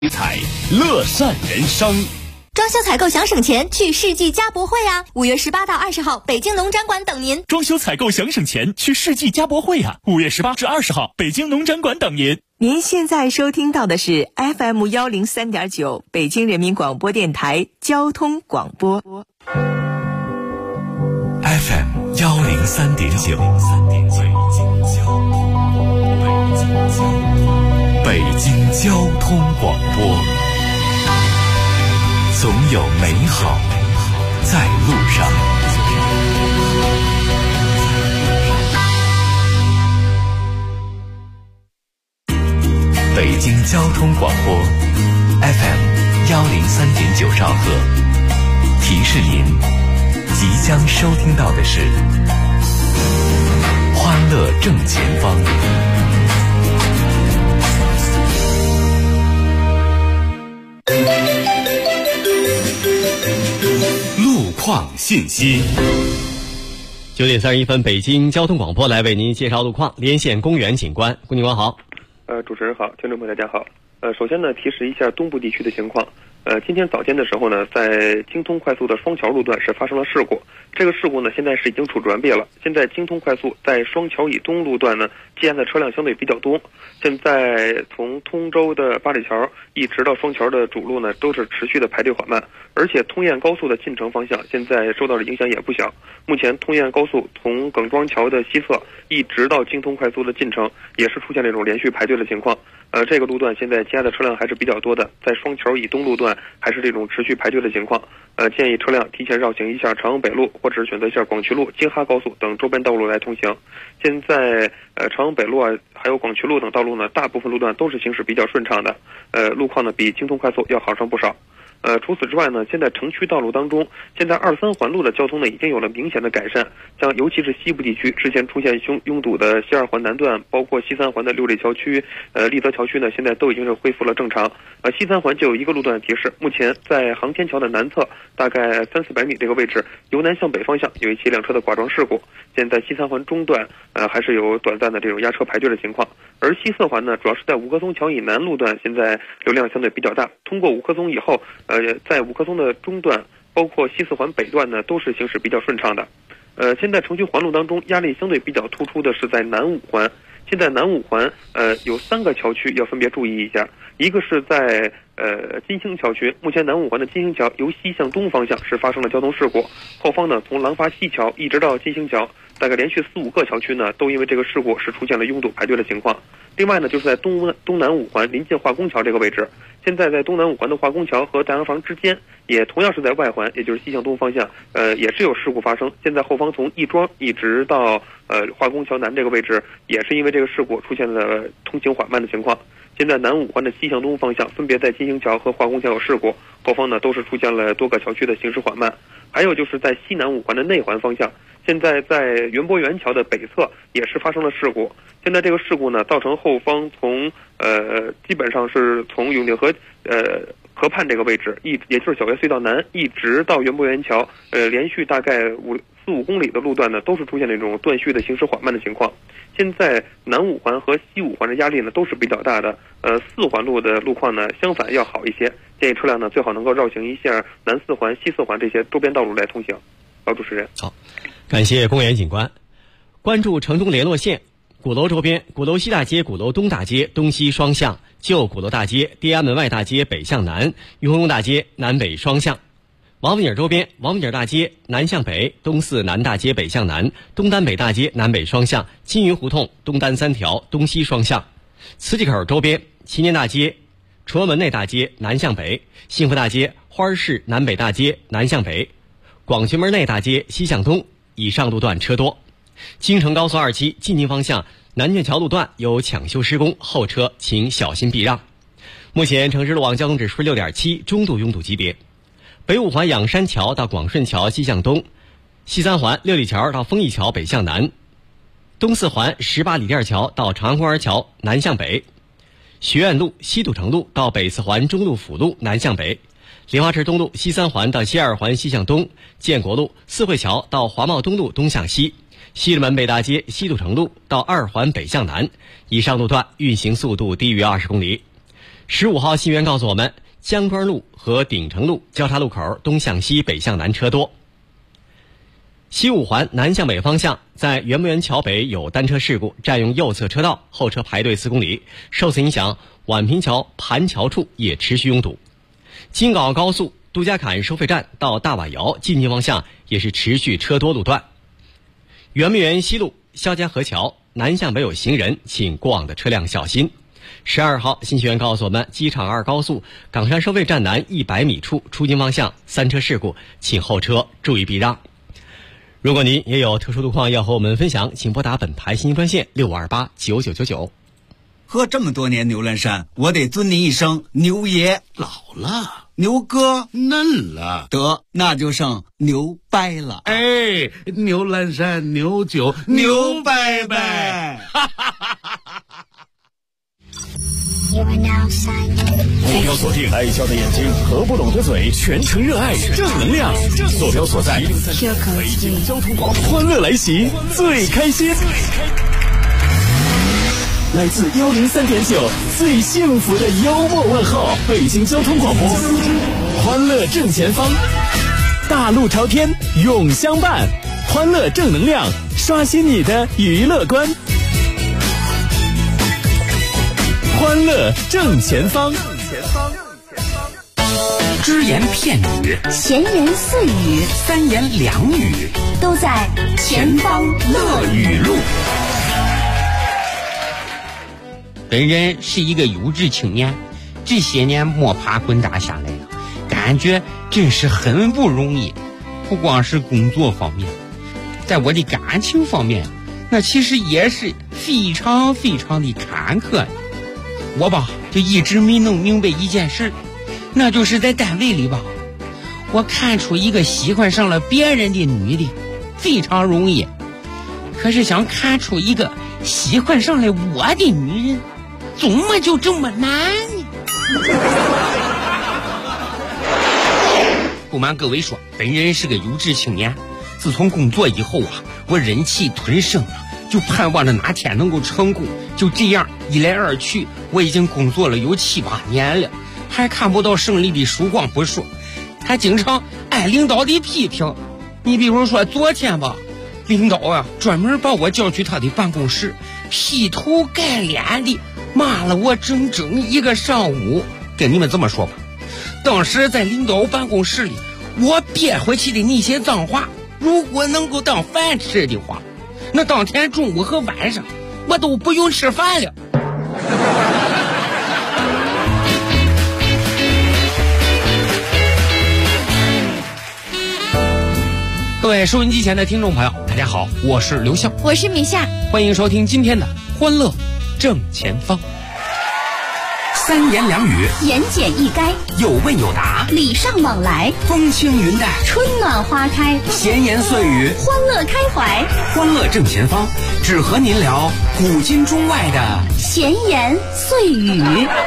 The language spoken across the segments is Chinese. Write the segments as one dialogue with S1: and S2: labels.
S1: 彩乐善人生。
S2: 装修采购想省钱，去世纪家博会啊！5月18到20号，北京农展馆等您。
S1: 装修采购想省钱，去世纪家博会啊！5月18至20号，北京农展馆等您。
S3: 您现在收听到的是 FM 103.9北京人民广播电台交通广播。
S4: FM 103.9，北京交通广播，总有美好在路上。北京交通广播 FM 103.9兆赫，提示您即将收听到的是欢乐正前方。路况信息。
S5: 9点31分，北京交通广播来为您介绍路况。连线公园警官，公警官好。
S6: 主持人好，听众朋友大家好。首先呢，提示一下东部地区的情况。今天早间的时候呢，在京通快速的双桥路段是发生了事故。这个事故呢，现在是已经处置完毕了。现在京通快速在双桥以东路段呢，接案的车辆相对比较多。现在从通州的八里桥一直到双桥的主路呢，都是持续的排队缓慢。而且通燕高速的进城方向现在受到的影响也不小。目前通燕高速从耿庄桥的西侧一直到京通快速的进城，也是出现这种连续排队的情况。这个路段现在接案的车辆还是比较多的，在双桥以东路段还是这种持续排队的情况。建议车辆提前绕行一下长阳北路，或者是选择一下广渠路、京哈高速等周边道路来通行。现在长阳北路啊，还有广渠路等道路呢，大部分路段都是行驶比较顺畅的，路况呢比京通快速要好上不少。除此之外呢，现在城区道路当中，现在2、3环路的交通呢已经有了明显的改善，像尤其是西部地区之前出现拥堵的西2环南段，包括西3环的六里桥区、立泽桥区呢，现在都已经是恢复了正常。西3环就有一个路段提示，目前在航天桥的南侧大概300-400米这个位置，由南向北方向有一起2车的剐撞事故。现在西3环中段还是有短暂的这种压车排队的情况。而西4环呢，主要是在五棵松桥以南路段，现在流量相对比较大。通过五棵松以后，在五棵松的中段，包括西4环北段呢，都是行驶比较顺畅的。现在城区环路当中，压力相对比较突出的是在南5环。现在南5环有3个桥区要分别注意一下，一个是在金星桥区，目前南5环的金星桥由西向东方向是发生了交通事故，后方呢从廊坊西桥一直到金星桥，大概连续4-5个桥区呢都因为这个事故是出现了拥堵排队的情况。另外呢，就是在东南5环临近化工桥这个位置，现在在东南5环的化工桥和大洋房之间，也同样是在外环，也就是西向东方向，也是有事故发生。现在后方从亦庄一直到化工桥南这个位置，也是因为这个事故出现了通行缓慢的情况。现在南5环的西向东方向分别在金星桥和化工桥有事故，后方呢都是出现了多个桥区的行驶缓慢。还有就是在西南5环的内环方向，现在在园博园桥的北侧也是发生了事故。现在这个事故呢，造成后方从基本上是从永定河河畔这个位置，也就是小学隧道南一直到园博园桥，连续大概4-5公里的路段呢，都是出现那种断续的行驶缓慢的情况。现在南5环和西5环的压力呢都是比较大的，4环路的路况呢相反要好一些，建议车辆呢最好能够绕行一下南4环、西4环这些周边道路来通行。好，主持人。
S5: 好，感谢公园警官。关注城东联络线，鼓楼周边，鼓楼西大街、鼓楼东大街东西双向，旧鼓楼大街、地安门外大街北向南，裕丰东大街南北双向。王府井周边，王府井大街南向北，东四南大街北向南，东单北大街南北双向，金云胡同东单3条东西双向。磁器口周边，祈年大街、崇文门内大街南向北，幸福大街、花市南北大街南向北，广渠门内大街西向东，以上路段车多。京承高速2期进京方向南浚桥路段有抢修施工，后车请小心避让。目前城市路网交通指数是 6.7， 中度拥堵级别。北5环仰山桥到广顺桥西向东，西3环六里桥到丰益桥北向南，东4环18里店桥到长安公园桥南向北，学院路西土城路到北4环中路辅路南向北，莲花池东路西3环到西2环西向东，建国路四惠桥到华贸东路东向西，西直门北大街西土城路到2环北向南，以上路段运行速度低于20公里。 15号信源告诉我们，江庄路和鼎城路交叉路口东向西北向南车多。西五环南向北方向，在圆明园桥北有单车事故，占用右侧车道，后车排队4公里。受此影响，宛平桥盘桥处也持续拥堵。京港澳高速杜家坎收费站到大瓦窑进京方向也是持续车多路段。圆明园西路肖家河桥南向北有行人，请过往的车辆小心。12号信息源告诉我们，机场2高速岗山收费站南100米处出京方向3车事故，请后车注意避让。如果您也有特殊路况要和我们分享，请拨打本台信息专线65289999。
S7: 喝这么多年牛栏山，我得尊您一声牛爷。
S8: 老了，
S7: 牛哥
S8: 嫩了，
S7: 得那就剩牛掰了。
S8: 哎，牛栏山牛酒牛掰掰。
S1: 坐标锁定爱笑的眼睛和不拢的嘴，全程热爱正能量。坐标所在北京交通广播，欢乐来袭，最开心。来自103.9最幸福的幽默问候，北京交通广播，欢乐正前方，大路朝天永相伴，欢乐正能量，刷新你的娱乐观。欢乐正前方，
S9: 只言片语，
S2: 闲言碎语，
S9: 三言两语，
S2: 都在前方乐语录。
S9: 本人是一个有志青年，这些年摸爬滚打下来了，感觉真是很不容易。不光是工作方面，在我的感情方面，那其实也是非常非常的坎坷。我吧，就一直没弄明白一件事，那就是在单位里吧，我看出一个喜欢上了别人的女的非常容易，可是想看出一个喜欢上了我的女人，怎么就这么难呢？不瞒各位说，本人是个有志青年，自从工作以后啊，我忍气吞声啊，就盼望着哪天能够成功。就这样一来二去，我已经工作了有7、8年了，还看不到胜利的曙光不说，还经常挨领导的批评。你比如说昨天吧，领导啊专门把我叫去他的办公室，劈头盖脸的骂了我整整1个上午。跟你们这么说吧，当时在领导办公室里，我憋回去的那些脏话，如果能够当饭吃的话，那当天中午和晚上我都不用吃饭了。各位收音机前的听众朋友，大家好，我是刘笑，
S2: 我是米夏，
S9: 欢迎收听今天的欢乐正前方。三言两语，
S2: 言简意赅，
S9: 有问有答，
S2: 礼尚往来，
S9: 风轻云淡，
S2: 春暖花开，
S9: 闲言碎语，
S2: 欢乐开怀。
S9: 欢乐正前方，只和您聊古今中外的
S2: 闲言碎语。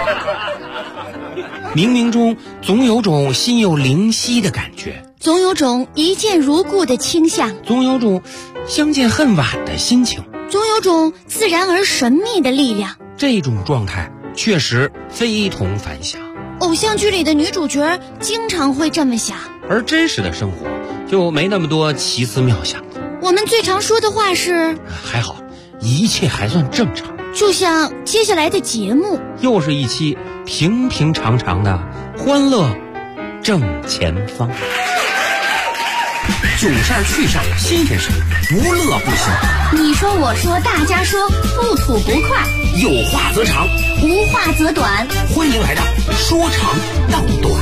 S9: 冥冥中总有种心有灵犀的感觉，
S2: 总有种一见如故的倾向，
S9: 总有种相见恨晚的心情，
S2: 总有种自然而神秘的力量。
S9: 这种状态确实非同凡响。
S2: 偶像剧里的女主角经常会这么想，
S9: 而真实的生活就没那么多奇思妙想。
S2: 我们最常说的话是
S9: 还好，一切还算正常。
S2: 就像接下来的节目，
S9: 又是一期平平常常的欢乐正前方。囧事儿趣事儿新鲜事儿，不乐不行。
S2: 你说我说大家说，不吐不快，
S9: 有话则长，
S2: 无话则短。
S9: 欢迎来到说长道短。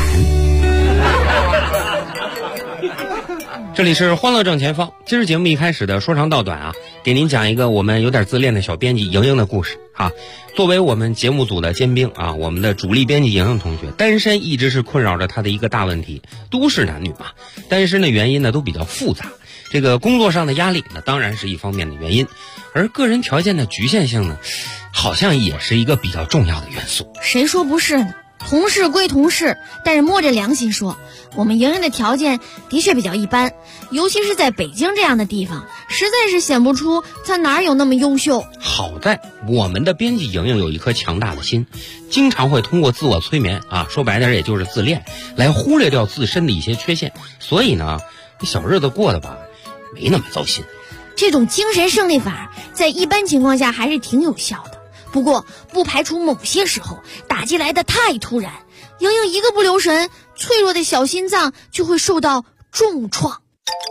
S9: 这里是欢乐正前方。今儿节目一开始的说长道短啊，给您讲一个我们有点自恋的小编辑莹莹的故事啊。作为我们节目组的尖兵啊，我们的主力编辑莹莹同学，单身一直是困扰着她的一个大问题。都市男女嘛，单身的原因呢都比较复杂。这个工作上的压力呢，当然是一方面的原因，而个人条件的局限性呢，好像也是一个比较重要的元素。
S2: 谁说不是呢？
S10: 同事归同事，但是摸着良心说，我们莹莹的条件的确比较一般，尤其是在北京这样的地方，实在是显不出她哪有那么优秀。
S9: 好在我们的编辑莹莹有一颗强大的心，经常会通过自我催眠说白点也就是自恋，来忽略掉自身的一些缺陷，所以呢，小日子过得吧没那么糟心。
S10: 这种精神胜利法在一般情况下还是挺有效的，不过不排除某些时候打击来的太突然，莹莹一个不留神，脆弱的小心脏就会受到重创。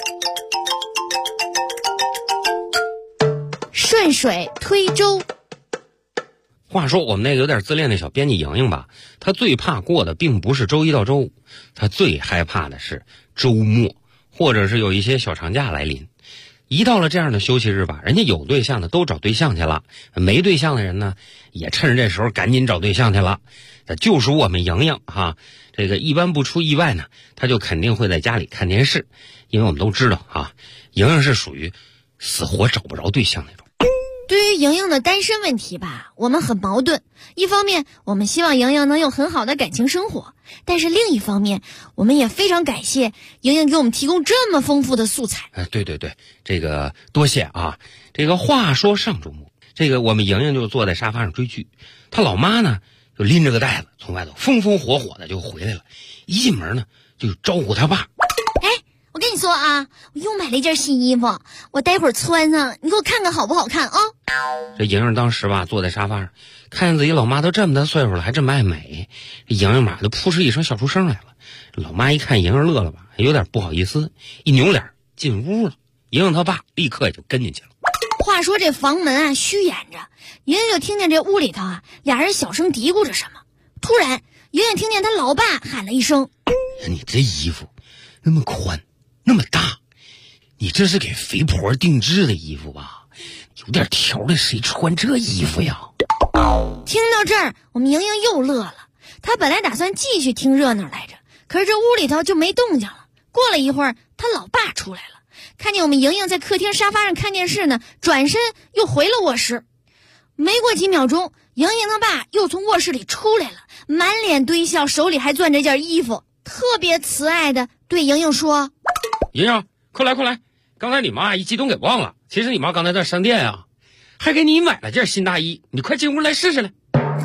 S10: 顺水推舟。
S9: 话说我们那个有点自恋的小编辑莹莹吧，她最怕过的并不是周一到周五，她最害怕的是周末，或者是有一些小长假来临。一到了这样的休息日吧，人家有对象的都找对象去了，没对象的人呢也趁着这时候赶紧找对象去了。就属我们莹莹这个一般不出意外呢，她就肯定会在家里看电视，因为我们都知道莹莹是属于死活找不着对象那种。
S10: 对于莹莹的单身问题吧，我们很矛盾。一方面我们希望莹莹能有很好的感情生活，但是另一方面我们也非常感谢莹莹给我们提供这么丰富的素材。
S9: 对，这个多谢这个话说上周末，这个我们莹莹就坐在沙发上追剧，她老妈呢就拎着个袋子从外头风风火火的就回来了，一进门呢就招呼她爸。
S10: 我跟你说我又买了一件新衣服，我待会儿穿上，你给我看看好不好看啊？
S9: 这莹莹当时吧坐在沙发上，看见自己老妈都这么大岁数了还这么爱美，这莹莹马就扑哧一声笑出声来了。老妈一看莹莹乐了吧，有点不好意思，一扭脸进屋了。莹莹她爸立刻也就跟进去了。
S10: 话说这房门虚掩着，莹莹就听见这屋里头俩人小声嘀咕着什么。突然莹莹听见她老爸喊了一声：
S9: 你这衣服那么宽那么大，你这是给肥婆定制的衣服吧？有点条的谁穿这衣服呀？
S10: 听到这儿我们莹莹又乐了，她本来打算继续听热闹来着，可是这屋里头就没动静了。过了一会儿她老爸出来了，看见我们莹莹在客厅沙发上看电视呢，转身又回了卧室。没过几秒钟，莹莹的爸又从卧室里出来了，满脸堆笑，手里还攥着件衣服，特别慈爱的对莹莹说：
S9: 莹莹，快来，刚才你妈一激动给忘了，其实你妈刚才在商店还给你买了件新大衣，你快进屋来试试来。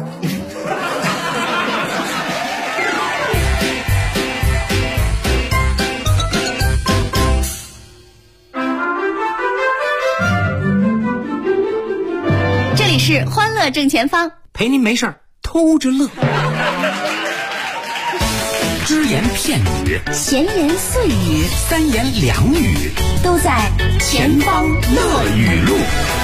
S2: 这里是欢乐正前方，
S7: 陪您没事偷着乐。只言片语，
S2: 闲言碎语，
S7: 三言两语，
S2: 都在前方乐语录。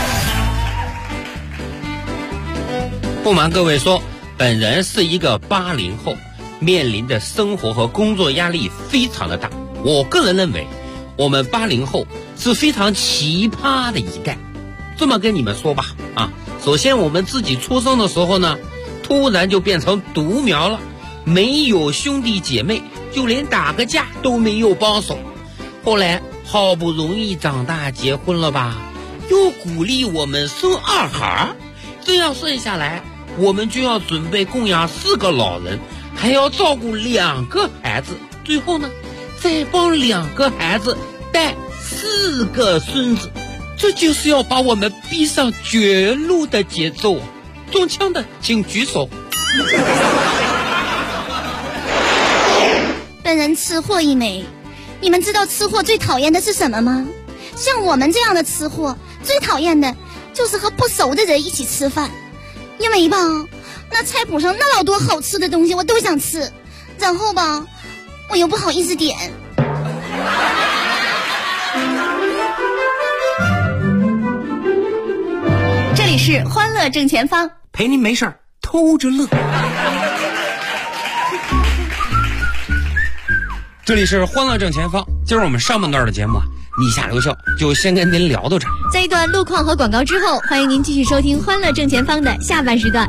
S9: 不瞒各位说，本人是一个80后，面临的生活和工作压力非常的大。我个人认为，我们80后是非常奇葩的一代。这么跟你们说吧首先我们自己出生的时候呢，突然就变成独苗了，没有兄弟姐妹，就连打个架都没有帮手。后来好不容易长大结婚了吧，又鼓励我们生二孩，这样算下来，我们就要准备供养4个老人，还要照顾2个孩子，最后呢再帮2个孩子带4个孙子。这就是要把我们逼上绝路的节奏中枪的请举手。
S2: 本人吃货一枚。你们知道吃货最讨厌的是什么吗？像我们这样的吃货最讨厌的就是和不熟的人一起吃饭，因为吧那菜谱上那老多好吃的东西我都想吃，然后吧我又不好意思点。
S10: 这里是欢乐正前方，
S7: 陪您没事偷着乐。
S9: 这里是欢乐正前方，今儿我们上半段的节目逆下留笑就先跟您聊到这儿。
S10: 在一段路况和广告之后，欢迎您继续收听欢乐正前方的下半时段。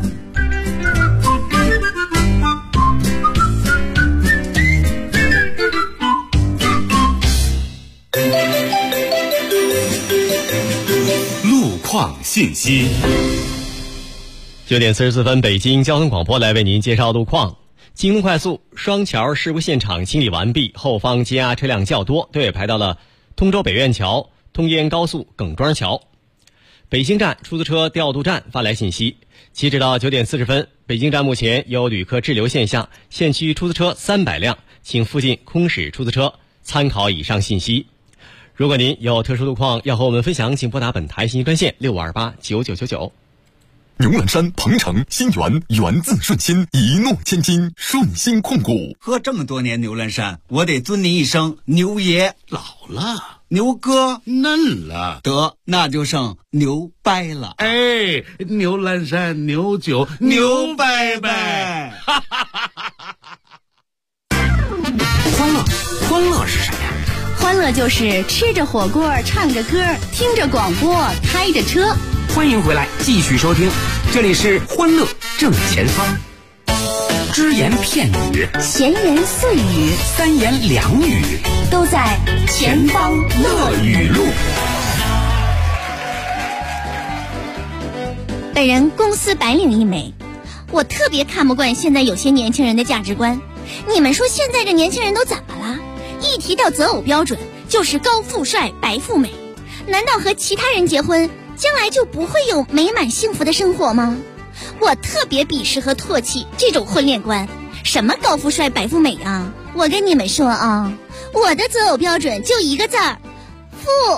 S1: 路况信息。9点44分，北京交通广播来为您介绍路况。
S5: 京通快速双桥事故现场清理完毕，后方积压车辆较多，队排到了通州北苑桥、通燕高速耿庄桥。北京站出租车调度站发来信息，截止到9点40分，北京站目前有旅客滞留现象，限区出租车300辆，请附近空驶出租车参考以上信息。如果您有特殊路况要和我们分享，请拨打本台信息专线65289999。
S11: 牛栏山、鹏城、新源，源自顺心，一诺千金，顺心控股。
S7: 喝这么多年牛栏山，我得尊您一声牛爷。
S8: 老了，
S7: 牛哥
S8: 嫩了，
S7: 得那就剩牛掰了。
S8: 哎，牛栏山牛酒牛掰掰。
S12: 欢乐是什么呀？
S2: 欢乐就是吃着火锅，唱着歌，听着广播，开着车。
S12: 欢迎回来，继续收听，这里是欢乐正前方。只言片语，
S2: 闲言碎语，
S12: 三言两语，
S2: 都在前方乐语录。本人公司白领一枚，我特别看不惯现在有些年轻人的价值观。你们说现在这年轻人都怎么了？一提到择偶标准就是高富帅白富美，难道和其他人结婚将来就不会有美满幸福的生活吗？我特别鄙视和唾弃这种婚恋观。什么高富帅白富美啊，我跟你们说啊，我的择偶标准就一个字儿，富。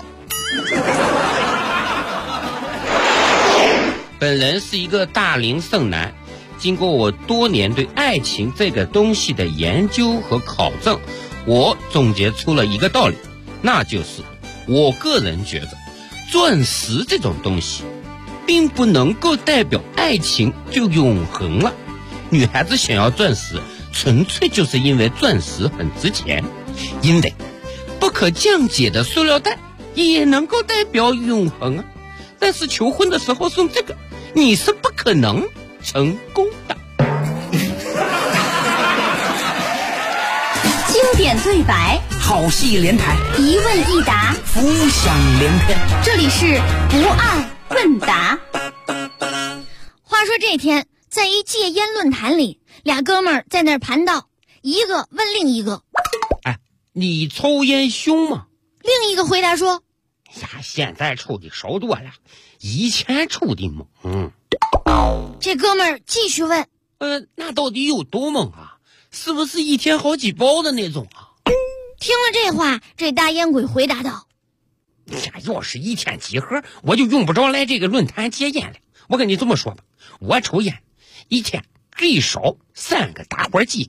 S9: 本人是一个大龄剩男，经过我多年对爱情这个东西的研究和考证，我总结出了一个道理，那就是我个人觉得钻石这种东西并不能够代表爱情就永恒了。女孩子想要钻石纯粹就是因为钻石很值钱，因为不可降解的塑料袋也能够代表永恒啊。但是求婚的时候送这个，你是不可能成功的。
S2: 经典对白，
S12: 好戏连台，
S2: 一问一答，
S12: 浮想联翩。
S2: 这里是不二问答。话说这天，在一戒烟论坛里，俩哥们儿在那儿盘道，一个问另一个：“
S9: 哎，你抽烟凶吗？”
S2: 另一个回答说：“
S9: 呀，现在抽的少多了，以前抽的猛。”
S2: 这哥们儿继续问：“
S9: 那到底有多猛啊？是不是一天好几包的那种啊？”
S2: 听了这话，这大烟鬼回答道：“
S9: 呀，要是一天几盒，我就用不着来这个论坛戒烟了。我跟你这么说吧，我抽烟一天最少3个打火机。”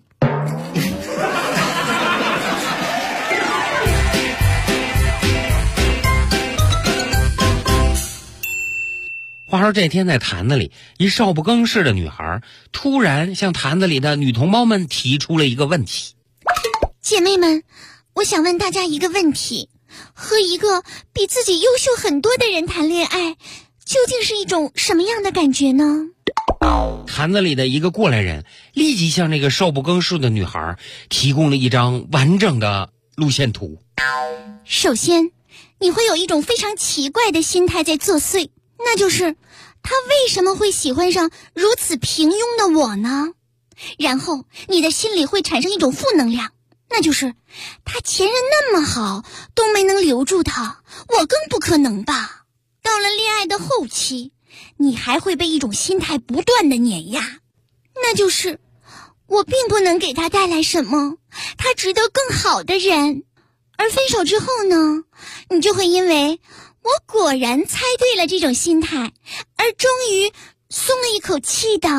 S9: 话说这天在坛子里，一少不更事的女孩突然向坛子里的女同胞们提出了一个问题：“
S2: 姐妹们，我想问大家一个问题，和一个比自己优秀很多的人谈恋爱，究竟是一种什么样的感觉呢？”
S9: 坛子里的一个过来人立即向那个少不更事的女孩提供了一张完整的路线图。
S2: 首先，你会有一种非常奇怪的心态在作祟，那就是他为什么会喜欢上如此平庸的我呢？然后你的心里会产生一种负能量，那就是他前任那么好都没能留住他，我更不可能吧。到了恋爱的后期，你还会被一种心态不断的碾压，那就是我并不能给他带来什么，他值得更好的人。而分手之后呢，你就会因为我果然猜对了这种心态，而终于松了一口气的。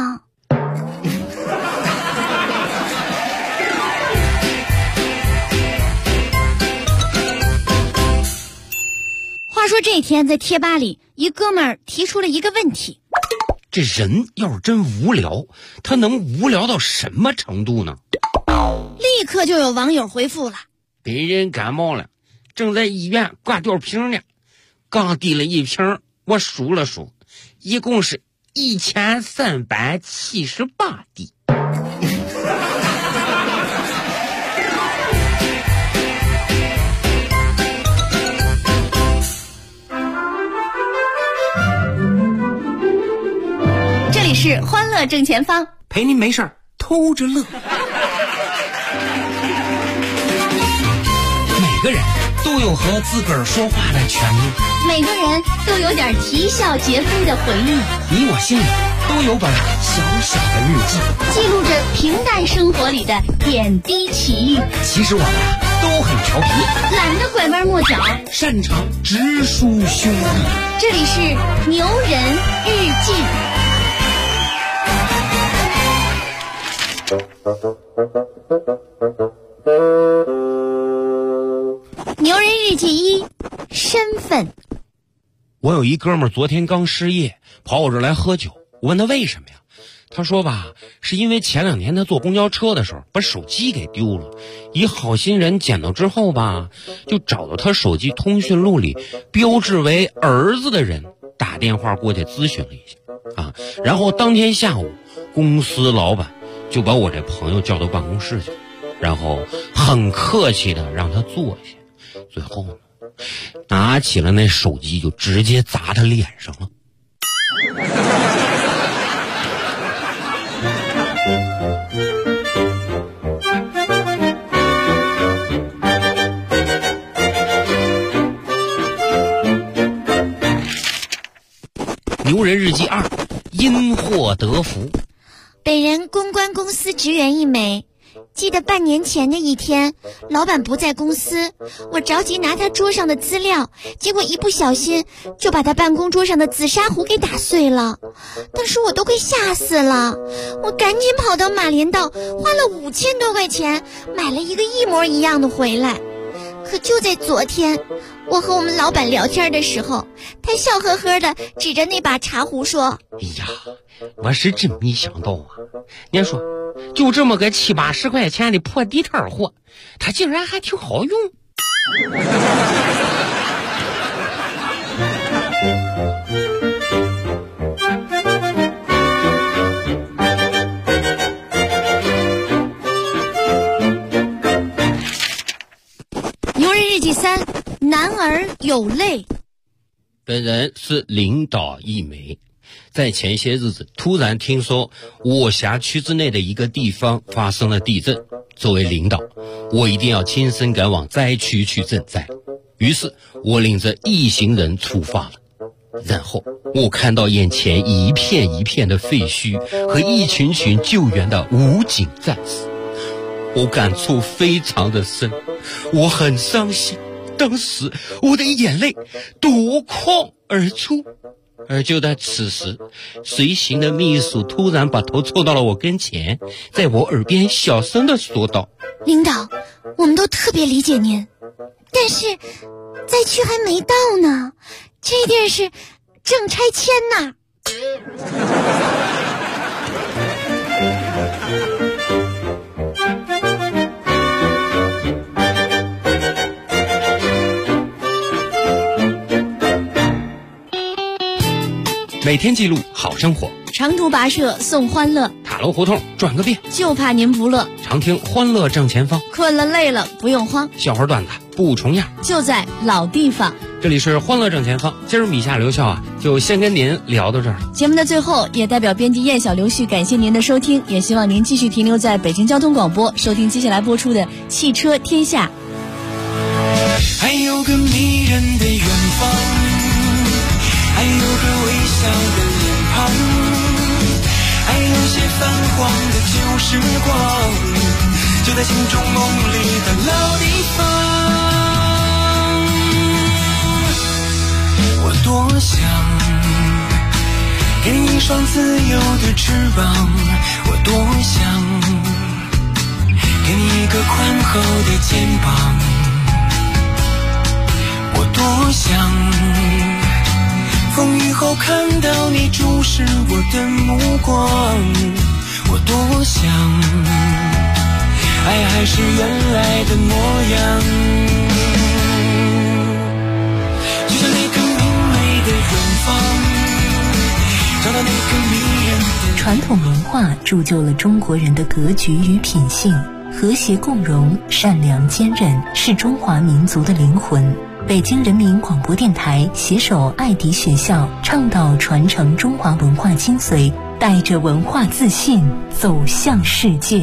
S2: 话说这天在贴吧里，一哥们儿提出了一个问题：
S9: 这人要是真无聊，他能无聊到什么程度呢？
S2: 立刻就有网友回复了：
S9: 别人感冒了，正在医院挂吊瓶呢，刚滴了一瓶，我数了数，一共是1378滴。
S2: 这里是欢乐正前方，
S12: 陪您没事儿偷着乐。
S9: 个人都有和自个儿说话的权利，
S2: 每个人都有点啼笑皆非的回忆，
S9: 你我心里都有本小小的日记，
S2: 记录着平淡生活里的点滴奇遇。
S9: 其实我们都很调皮，
S2: 懒得拐弯抹角，
S9: 擅长直抒胸臆。
S2: 这里是牛人日记。牛人日记1，身份。
S9: 我有一哥们儿昨天刚失业，跑我这儿来喝酒。我问他为什么呀？他说吧，是因为前2年他坐公交车的时候把手机给丢了，一好心人捡到之后吧，就找到他手机通讯录里标志为儿子的人打电话过去咨询了一下啊，然后当天下午公司老板就把我这朋友叫到办公室去，然后很客气的让他坐下，最后呢拿起了那手机就直接砸他脸上了。牛人日记2，因祸得福。
S2: 本人公关公司职员一枚。记得半年前的一天，老板不在公司，我着急拿他桌上的资料，结果一不小心就把他办公桌上的紫砂壶给打碎了。当时我都快吓死了，我赶紧跑到马连道，花了5000多块钱买了一个一模一样的回来。可就在昨天，我和我们老板聊天的时候，他笑呵呵的指着那把茶壶说：
S9: 哎呀，我是真没想到啊，您说就这么个70-80块钱的破地摊货，它竟然还挺好用。
S2: 牛人日记3，男儿有泪。
S9: 本人是领导一枚，在前些日子突然听说我辖区之内的一个地方发生了地震，作为领导，我一定要亲身赶往灾区去赈灾。于是我领着一行人出发了，然后我看到眼前一片一片的废墟和一群群救援的武警战士，我感触非常的深，我很伤心，当时我的眼泪夺眶而出。而就在此时，随行的秘书突然把头凑到了我跟前，在我耳边小声地说道：
S2: 领导，我们都特别理解您，但是灾区还没到呢，这地儿是正拆迁呢。
S9: 每天记录好生活，
S2: 长途跋涉送欢乐，
S9: 塔楼胡同转个遍，
S2: 就怕您不乐。
S9: 常听欢乐正前方，
S2: 困了累了不用慌，
S9: 笑话段子不重样，
S2: 就在老地方。
S9: 这里是欢乐正前方，今儿米夏刘笑啊，就先跟您聊到这儿。
S10: 节目的最后，也代表编辑燕小刘旭感谢您的收听，也希望您继续停留在北京交通广播，收听接下来播出的《汽车天下》。
S13: 还有个迷人的远方，还有个微笑的脸庞，还有些泛黄的旧时光，就在心中梦里的老地方。我多想给你一双自由的翅膀，我多想给你一个宽厚的肩膀，我多想风雨后看到你注视我的目光，我多想爱还是原来的模样，就像那个明媚的远方，找到那个迷人的。
S14: 传统文化铸就了中国人的格局与品性，和谐共融，善良坚韧，是中华民族的灵魂。北京人民广播电台携手爱迪学校，倡导传承中华文化精髓，带着文化自信走向世界。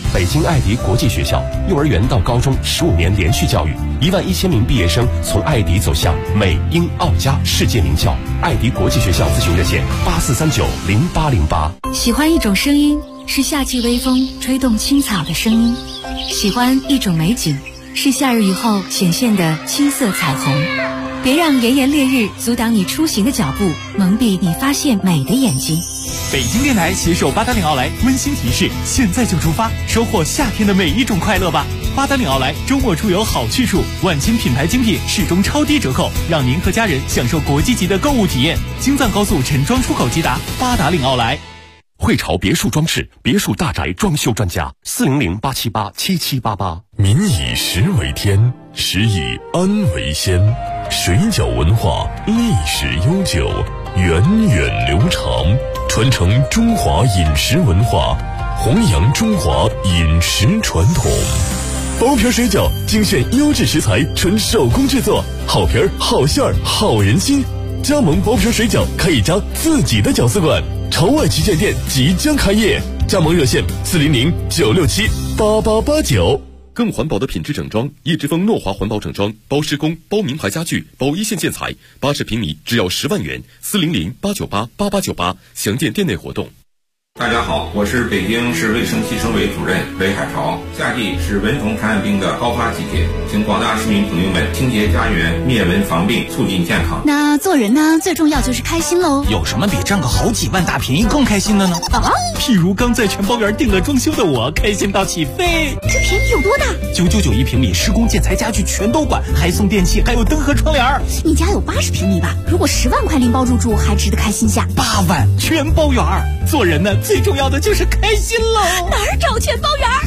S15: 北京爱迪国际学校，幼儿园到高中15年连续教育，11000名毕业生从爱迪走向美英澳加世界名校。爱迪国际学校咨询热线84390808。
S16: 喜欢一种声音，是夏季微风吹动青草的声音；喜欢一种美景，是夏日雨后显现的青色彩虹。别让炎炎烈日阻挡你出行的脚步，蒙蔽你发现美的眼睛。
S17: 北京电台携手八达岭奥莱温馨提示：现在就出发，收获夏天的每一种快乐吧！八达岭奥莱周末出游好去处，万千品牌精品始终超低折扣，让您和家人享受国际级的购物体验。京藏高速陈庄出口直达八达岭奥莱。
S15: 汇潮别墅装饰，别墅大宅装修专家，400-878-7788。
S11: 民以食为天，食以安为先。水饺文化历史悠久，源远流长，传承中华饮食文化，弘扬中华饮食传统。包皮水饺精选优质食材，纯手工制作，好皮儿、好馅儿、好人心。加盟包皮水饺开一家自己的饺子馆，朝外旗舰店即将开业，加盟热线400-967-8889。
S15: 更环保的品质整装，叶之峰诺华环保整装，包施工、包名牌家具、包一线建材，80平米只要10万元，400-898-8898，详见店内活动。
S18: 大家好，我是北京市卫生计生委主任韦海潮。夏季是蚊虫传染病的高发季节，请广大市民朋友们清洁家园，灭蚊防病，促进健康。
S2: 那做人呢，最重要就是开心喽。
S17: 有什么比占个好几万大便宜更开心的呢？譬如刚在全包园订了装修的我，开心到起飞。
S2: 这便宜有多大
S17: ？999一平米，施工建材家具全都管，还送电器，还有灯和窗帘。
S2: 你家有80平米吧？如果10万块拎包入住，还值得开心下。
S17: 8万全包园，做人呢最重要的就是开心喽。
S2: 哪儿找全包园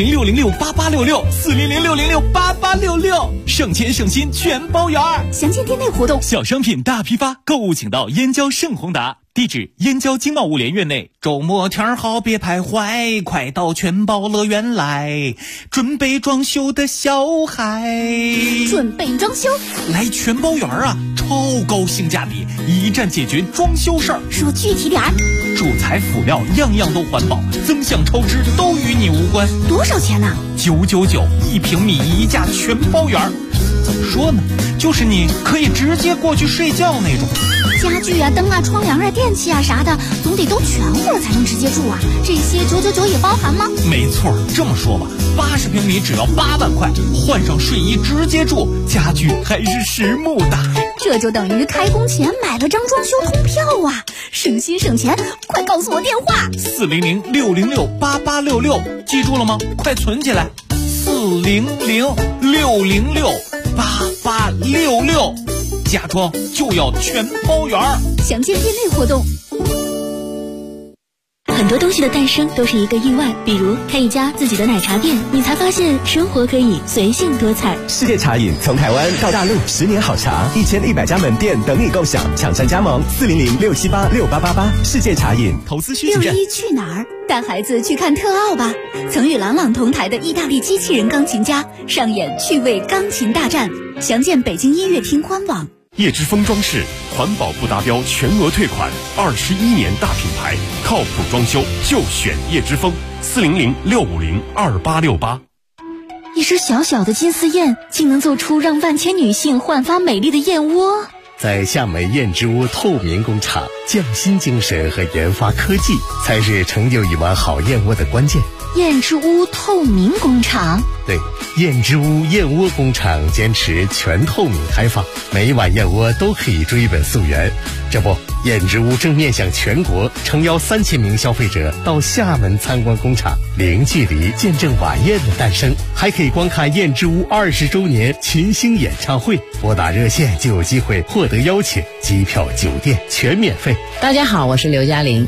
S17: ？400-606-8866，400-606-8866，省钱省心全包园。
S2: 详见店内活动。
S17: 小商品大批发，购物请到燕郊盛宏达。地址：燕郊经贸物联院内。周末天好别徘徊，快到全包乐园来，准备装修的小孩。
S2: 准备装修？
S17: 来全包园啊，超高性价比，一站解决装修事儿。
S2: 说具体点儿。
S17: 主材辅料样样都环保，增项超支都与你无关。
S2: 多少钱呢
S17: ？999一平米一价全包园。怎么说呢？就是你可以直接过去睡觉那种。
S2: 家具啊、灯啊、窗帘啊、电器啊啥的，总得都全乎了才能直接住啊。这些999也包含吗？
S17: 没错，这么说吧，80平米只要8万块，换上睡衣直接住，家具还是实木的。
S2: 这就等于开工前买了张装修通票啊，省心省钱。快告诉我电话
S17: ，400-606-8866，记住了吗？快存起来，400-606-8866，家装就要全包圆。
S2: 详见店内活动。
S14: 很多东西的诞生都是一个意外，比如开一家自己的奶茶店，你才发现生活可以随性多彩。
S19: 世界茶饮从台湾到大陆，10年好茶，1100家门店等你共享，抢占加盟400-678-6888。世界茶饮
S17: 投资需求站。
S2: 6·1去哪儿？带孩子去看特奥吧！曾与郎朗同台的意大利机器人钢琴家上演趣味钢琴大战，详见北京音乐厅官网。
S15: 叶之峰装饰，环保不达标全额退款，21年大品牌，靠谱装修就选叶之峰，400-650-2868。
S14: 一只小小的金丝燕，竟能做出让万千女性焕发美丽的燕窝。
S20: 在厦门燕之屋透明工厂，匠心精神和研发科技才是成就一碗好燕窝的关键。
S14: 燕之屋透明工厂，
S20: 对，燕之屋燕窝工厂坚持全透明开放，每一碗燕窝都可以追本溯源。这不，燕之屋正面向全国，诚邀3000名消费者到厦门参观工厂，零距离见证晚宴的诞生，还可以观看燕之屋20周年群星演唱会。拨打热线就有机会获得邀请，机票、酒店全免费。
S21: 大家好，我是刘嘉玲。